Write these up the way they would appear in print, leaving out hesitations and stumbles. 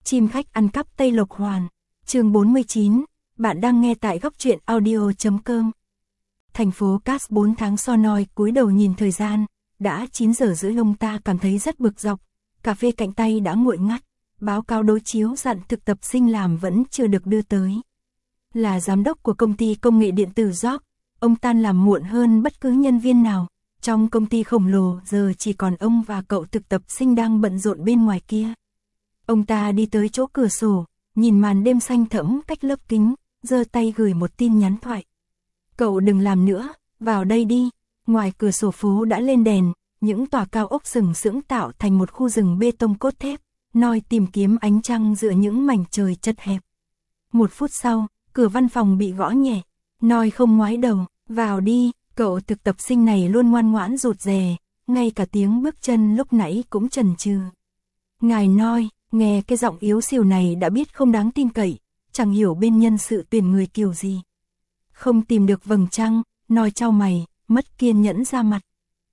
Chim khách ăn cắp Tây Lộc Hoàn. Chương 49. Bạn đang nghe tại góc truyện audio.com. Thành phố Cast 4 tháng Sonoi cúi đầu nhìn thời gian, đã 9 giờ rưỡi. Ông ta cảm thấy rất bực dọc. Cà phê cạnh tay đã nguội ngắt, báo cáo đối chiếu dặn thực tập sinh làm vẫn chưa được đưa tới. Là giám đốc của công ty công nghệ điện tử York, ông tan làm muộn hơn bất cứ nhân viên nào. Trong công ty khổng lồ giờ chỉ còn ông và cậu thực tập sinh đang bận rộn bên ngoài kia. Ông ta đi tới chỗ cửa sổ, nhìn màn đêm xanh thẫm cách lớp kính, giơ tay gửi một tin nhắn thoại. Cậu đừng làm nữa, vào đây đi. Ngoài cửa sổ phố đã lên đèn, những tòa cao ốc sừng sững tạo thành một khu rừng bê tông cốt thép, noi tìm kiếm ánh trăng giữa những mảnh trời chật hẹp. 1 phút sau, cửa văn phòng bị gõ nhẹ. Noi không ngoái đầu, vào đi. Cậu thực tập sinh này luôn ngoan ngoãn rụt rè, ngay cả tiếng bước chân lúc nãy cũng chần chừ. Ngài Noi, nghe cái giọng yếu xìu này đã biết không đáng tin cậy, chẳng hiểu bên nhân sự tuyển người kiểu gì. Không tìm được vầng trăng, Noi chau mày, mất kiên nhẫn ra mặt.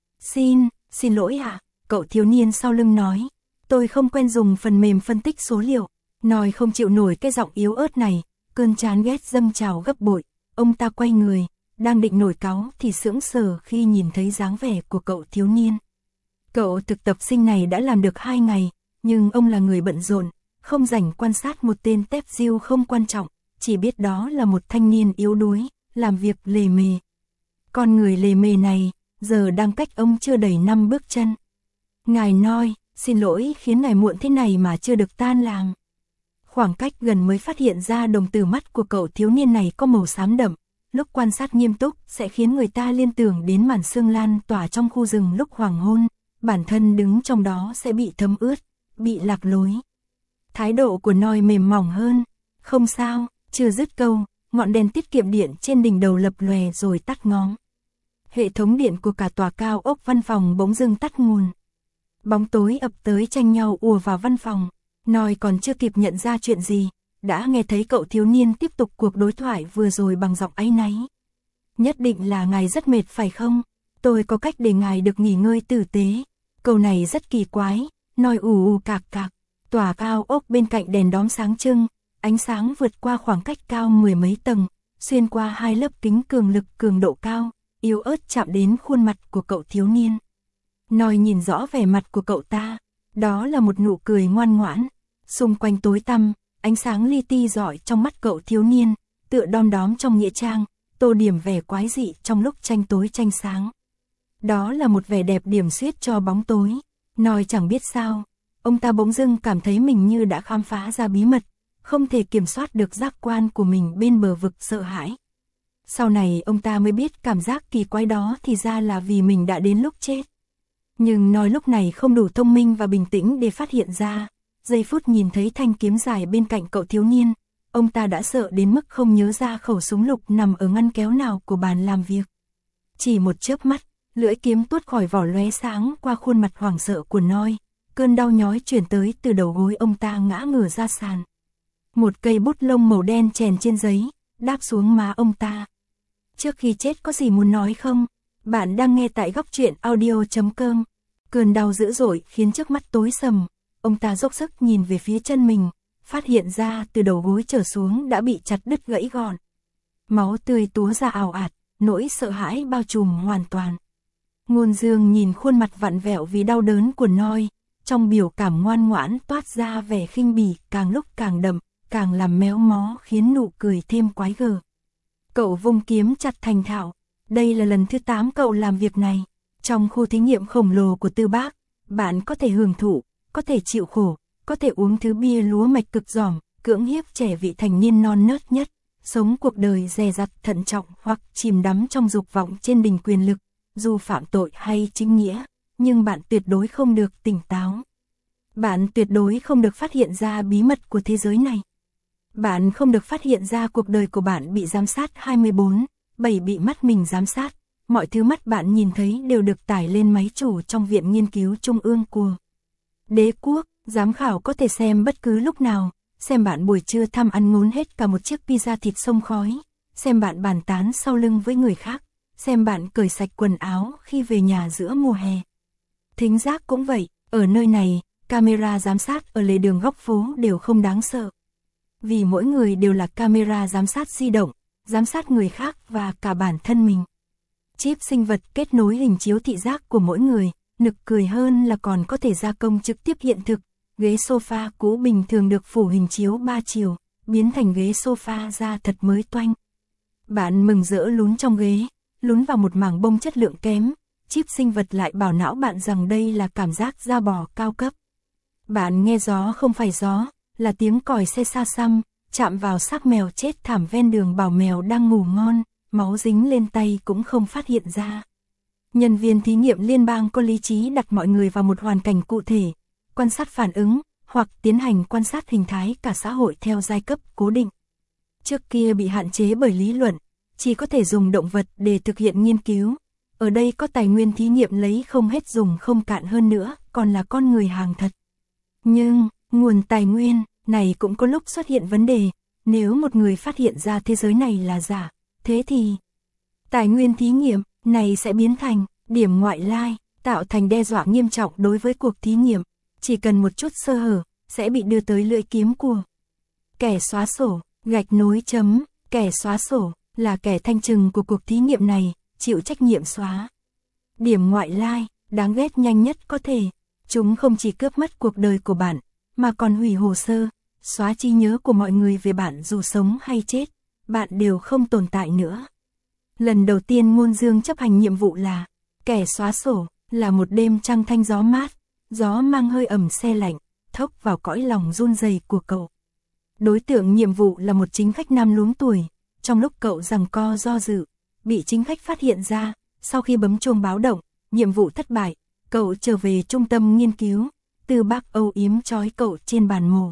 Xin lỗi ạ, cậu thiếu niên sau lưng nói. Tôi không quen dùng phần mềm phân tích số liệu. Noi không chịu nổi cái giọng yếu ớt này, cơn chán ghét dâng trào gấp bội. Ông ta quay người, đang định nổi cáu thì sững sờ khi nhìn thấy dáng vẻ của cậu thiếu niên. Cậu thực tập sinh này đã làm được 2 ngày, nhưng ông là người bận rộn, không rảnh quan sát một tên tép diêu không quan trọng, chỉ biết đó là một thanh niên yếu đuối, làm việc lề mề. Con người lề mề này, giờ đang cách ông chưa đầy 5 bước chân. Ngài Noi, xin lỗi khiến ngài muộn thế này mà chưa được tan làm. Khoảng cách gần mới phát hiện ra đồng tử mắt của cậu thiếu niên này có màu xám đậm. Lúc quan sát nghiêm túc sẽ khiến người ta liên tưởng đến màn sương lan tỏa trong khu rừng lúc hoàng hôn, bản thân đứng trong đó sẽ bị thấm ướt, bị lạc lối. Thái độ của Noi mềm mỏng hơn. Không sao, chưa dứt câu, ngọn đèn tiết kiệm điện trên đỉnh đầu lập lòe rồi tắt ngóm. Hệ thống điện của cả tòa cao ốc văn phòng bỗng dưng tắt nguồn. Bóng tối ập tới tranh nhau ùa vào văn phòng. Noi còn chưa kịp nhận ra chuyện gì, đã nghe thấy cậu thiếu niên tiếp tục cuộc đối thoại vừa rồi bằng giọng áy náy. Nhất định là ngài rất mệt phải không? Tôi có cách để ngài được nghỉ ngơi tử tế. Câu này rất kỳ quái, Noi ù cạc cạc. Tòa cao ốc bên cạnh đèn đóm sáng trưng, ánh sáng vượt qua khoảng cách cao 10 mấy tầng, xuyên qua 2 lớp kính cường lực cường độ cao, yếu ớt chạm đến khuôn mặt của cậu thiếu niên. Noi nhìn rõ vẻ mặt của cậu ta, đó là một nụ cười ngoan ngoãn. Xung quanh tối tăm, ánh sáng li ti rọi trong mắt cậu thiếu niên, tựa đom đóm trong nghĩa trang, tô điểm vẻ quái dị trong lúc tranh tối tranh sáng. Đó là một vẻ đẹp điểm xuyết cho bóng tối. Noi chẳng biết sao, ông ta bỗng dưng cảm thấy mình như đã khám phá ra bí mật, không thể kiểm soát được giác quan của mình bên bờ vực sợ hãi. Sau này ông ta mới biết cảm giác kỳ quái đó thì ra là vì mình đã đến lúc chết. Nhưng Noi lúc này không đủ thông minh và bình tĩnh để phát hiện ra. Giây phút nhìn thấy thanh kiếm dài bên cạnh cậu thiếu niên, ông ta đã sợ đến mức không nhớ ra khẩu súng lục nằm ở ngăn kéo nào của bàn làm việc. Chỉ một chớp mắt, lưỡi kiếm tuốt khỏi vỏ lóe sáng qua khuôn mặt hoảng sợ của Noi, cơn đau nhói truyền tới từ đầu gối ông ta ngã ngửa ra sàn. Một cây bút lông màu đen chèn trên giấy, đáp xuống má ông ta. Trước khi chết có gì muốn nói không? Bạn đang nghe tại góc truyện audio.com. Cơn đau dữ dội khiến trước mắt tối sầm. Ông ta dốc sức nhìn về phía chân mình, phát hiện ra từ đầu gối trở xuống đã bị chặt đứt gãy gọn. Máu tươi túa ra ào ạt, nỗi sợ hãi bao trùm hoàn toàn. Ngôn Dương nhìn khuôn mặt vặn vẹo vì đau đớn của Noi, trong biểu cảm ngoan ngoãn toát ra vẻ khinh bỉ càng lúc càng đậm, càng làm méo mó khiến nụ cười thêm quái gở. Cậu vung kiếm chặt thành thạo. Đây là lần thứ 8 cậu làm việc này. Trong khu thí nghiệm khổng lồ của Tư Bác, bạn có thể hưởng thụ, có thể chịu khổ, có thể uống thứ bia lúa mạch cực giỏm, cưỡng hiếp trẻ vị thành niên non nớt nhất, sống cuộc đời dè dặt thận trọng hoặc chìm đắm trong dục vọng trên đỉnh quyền lực, dù phạm tội hay chính nghĩa, nhưng bạn tuyệt đối không được tỉnh táo. Bạn tuyệt đối không được phát hiện ra bí mật của thế giới này. Bạn không được phát hiện ra cuộc đời của bạn bị giám sát 24/7 bị mắt mình giám sát. Mọi thứ mắt bạn nhìn thấy đều được tải lên máy chủ trong Viện Nghiên cứu Trung ương của Đế quốc. Giám khảo có thể xem bất cứ lúc nào, xem bạn buổi trưa thăm ăn ngốn hết cả một chiếc pizza thịt xông khói, xem bạn bàn tán sau lưng với người khác, xem bạn cởi sạch quần áo khi về nhà giữa mùa hè. Thính giác cũng vậy, ở nơi này, camera giám sát ở lề đường góc phố đều không đáng sợ. Vì mỗi người đều là camera giám sát di động, giám sát người khác và cả bản thân mình. Chip sinh vật kết nối hình chiếu thị giác của mỗi người, nực cười hơn là còn có thể gia công trực tiếp hiện thực. Ghế sofa cũ bình thường được phủ hình chiếu 3 chiều, biến thành ghế sofa da thật mới toanh. Bạn mừng rỡ lún trong ghế, lún vào một mảng bông chất lượng kém, chip sinh vật lại bảo não bạn rằng đây là cảm giác da bò cao cấp. Bạn nghe gió không phải gió, là tiếng còi xe xa xăm, chạm vào xác mèo chết thảm ven đường bảo mèo đang ngủ ngon, máu dính lên tay cũng không phát hiện ra. Nhân viên thí nghiệm liên bang có lý trí đặt mọi người vào một hoàn cảnh cụ thể, quan sát phản ứng, hoặc tiến hành quan sát hình thái cả xã hội theo giai cấp cố định. Trước kia bị hạn chế bởi lý luận, chỉ có thể dùng động vật để thực hiện nghiên cứu. Ở đây có tài nguyên thí nghiệm lấy không hết dùng không cạn hơn nữa, còn là con người hàng thật. Nhưng, nguồn tài nguyên này cũng có lúc xuất hiện vấn đề, nếu một người phát hiện ra thế giới này là giả, thế thì tài nguyên thí nghiệm này sẽ biến thành điểm ngoại lai, tạo thành đe dọa nghiêm trọng đối với cuộc thí nghiệm. Chỉ cần một chút sơ hở, sẽ bị đưa tới lưỡi kiếm của kẻ xóa sổ, gạch nối chấm, kẻ xóa sổ là kẻ thanh trừng của cuộc thí nghiệm này, chịu trách nhiệm xóa. Điểm ngoại lai, đáng ghét nhanh nhất có thể, chúng không chỉ cướp mất cuộc đời của bạn, mà còn hủy hồ sơ, xóa trí nhớ của mọi người về bạn dù sống hay chết, bạn đều không tồn tại nữa. Lần đầu tiên Ngôn Dương chấp hành nhiệm vụ là kẻ xóa sổ, là một đêm trăng thanh gió mát, gió mang hơi ẩm se lạnh, thốc vào cõi lòng run rẩy của cậu. Đối tượng nhiệm vụ là một chính khách nam luống tuổi, trong lúc cậu giằng co do dự, bị chính khách phát hiện ra, sau khi bấm chuông báo động, nhiệm vụ thất bại, cậu trở về trung tâm nghiên cứu, Tư Bác âu yếm trói cậu trên bàn mổ.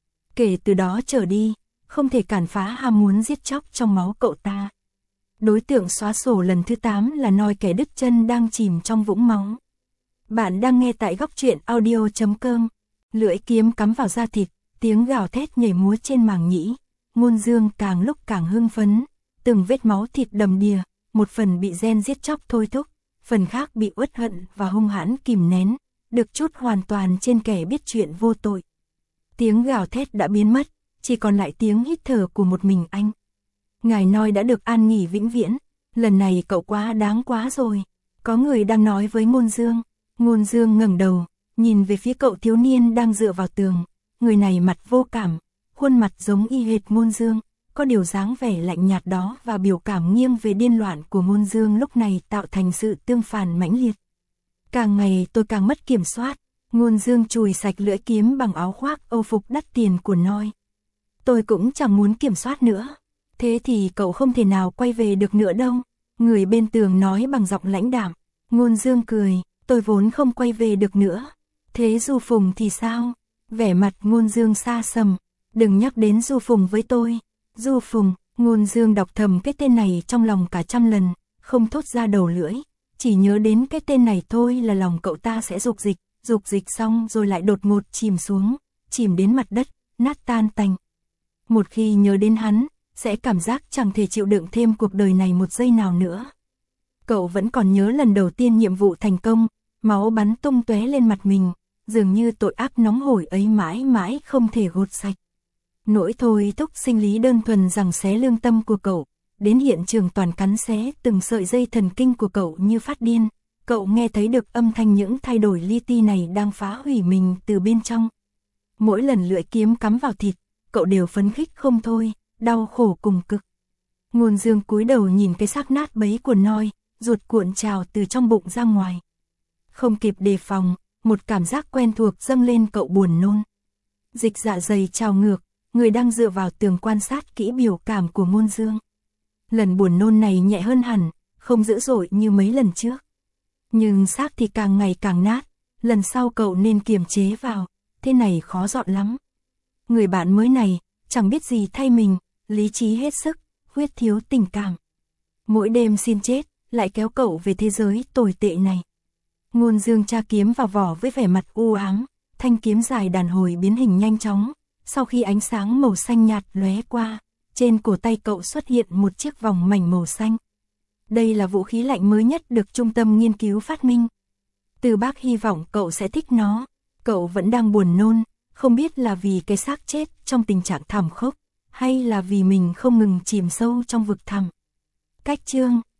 Kể từ đó trở đi, không thể cản phá ham muốn giết chóc trong máu cậu ta. Đối tượng xóa sổ lần thứ 8 là Noi kẻ đứt chân đang chìm trong vũng máu. Bạn đang nghe tại góc truyện audio.com. Lưỡi kiếm cắm vào da thịt, tiếng gào thét nhảy múa trên màng nhĩ. Ngôn Dương càng lúc càng hưng phấn, từng vết máu thịt đầm đìa, một phần bị gen giết chóc thôi thúc, phần khác bị uất hận và hung hãn kìm nén, được trút hoàn toàn trên kẻ biết chuyện vô tội. Tiếng gào thét đã biến mất, chỉ còn lại tiếng hít thở của một mình anh. Ngài Noi đã được an nghỉ vĩnh viễn, lần này cậu quá đáng quá rồi. Có người đang nói với Ngôn Dương. Ngôn Dương ngẩng đầu, nhìn về phía cậu thiếu niên đang dựa vào tường. Người này mặt vô cảm, khuôn mặt giống y hệt Ngôn Dương, có điều dáng vẻ lạnh nhạt đó và biểu cảm nghiêng về điên loạn của Ngôn Dương lúc này tạo thành sự tương phản mãnh liệt. Càng ngày tôi càng mất kiểm soát. Ngôn Dương chùi sạch lưỡi kiếm bằng áo khoác âu phục đắt tiền của Noi. Tôi cũng chẳng muốn kiểm soát nữa. Thế thì cậu không thể nào quay về được nữa đâu. Người bên tường nói bằng giọng lãnh đạm. Ngôn Dương cười, tôi vốn không quay về được nữa. Thế Du Phùng thì sao? Vẻ mặt Ngôn Dương xa sầm. Đừng nhắc đến Du Phùng với tôi. Du Phùng, Ngôn Dương đọc thầm cái tên này trong lòng cả trăm lần, không thốt ra đầu lưỡi. Chỉ nhớ đến cái tên này thôi là lòng cậu ta sẽ dục dịch xong rồi lại đột ngột chìm xuống, chìm đến mặt đất, nát tan tành. Một khi nhớ đến hắn, sẽ cảm giác chẳng thể chịu đựng thêm cuộc đời này một giây nào nữa. Cậu vẫn còn nhớ lần đầu tiên nhiệm vụ thành công, máu bắn tung tóe lên mặt mình, dường như tội ác nóng hổi ấy mãi mãi không thể gột sạch. Nỗi thôi thúc sinh lý đơn thuần giằng xé lương tâm của cậu, đến hiện trường toàn cắn xé từng sợi dây thần kinh của cậu như phát điên. Cậu nghe thấy được âm thanh những thay đổi li ti này đang phá hủy mình từ bên trong. Mỗi lần lưỡi kiếm cắm vào thịt, cậu đều phấn khích không thôi, đau khổ cùng cực. Ngôn Dương cúi đầu nhìn cái xác nát bấy của Noi, ruột cuộn trào từ trong bụng ra ngoài. Không kịp đề phòng, một cảm giác quen thuộc dâng lên cậu buồn nôn. Dịch dạ dày trào ngược, người đang dựa vào tường quan sát kỹ biểu cảm của Ngôn Dương. Lần buồn nôn này nhẹ hơn hẳn, không dữ dội như mấy lần trước. Nhưng xác thì càng ngày càng nát, lần sau cậu nên kiềm chế vào, thế này khó dọn lắm. Người bạn mới này, chẳng biết gì thay mình, lý trí hết sức, huyết thiếu tình cảm. Mỗi đêm xin chết, lại kéo cậu về thế giới tồi tệ này. Ngôn Dương tra kiếm vào vỏ với vẻ mặt u ám, thanh kiếm dài đàn hồi biến hình nhanh chóng. Sau khi ánh sáng màu xanh nhạt lóe qua, trên cổ tay cậu xuất hiện một chiếc vòng mảnh màu xanh. Đây là vũ khí lạnh mới nhất được trung tâm nghiên cứu phát minh. Từ Bác hy vọng cậu sẽ thích nó. Cậu vẫn đang buồn nôn, không biết là vì cái xác chết trong tình trạng thảm khốc, hay là vì mình không ngừng chìm sâu trong vực thẳm. Cách chương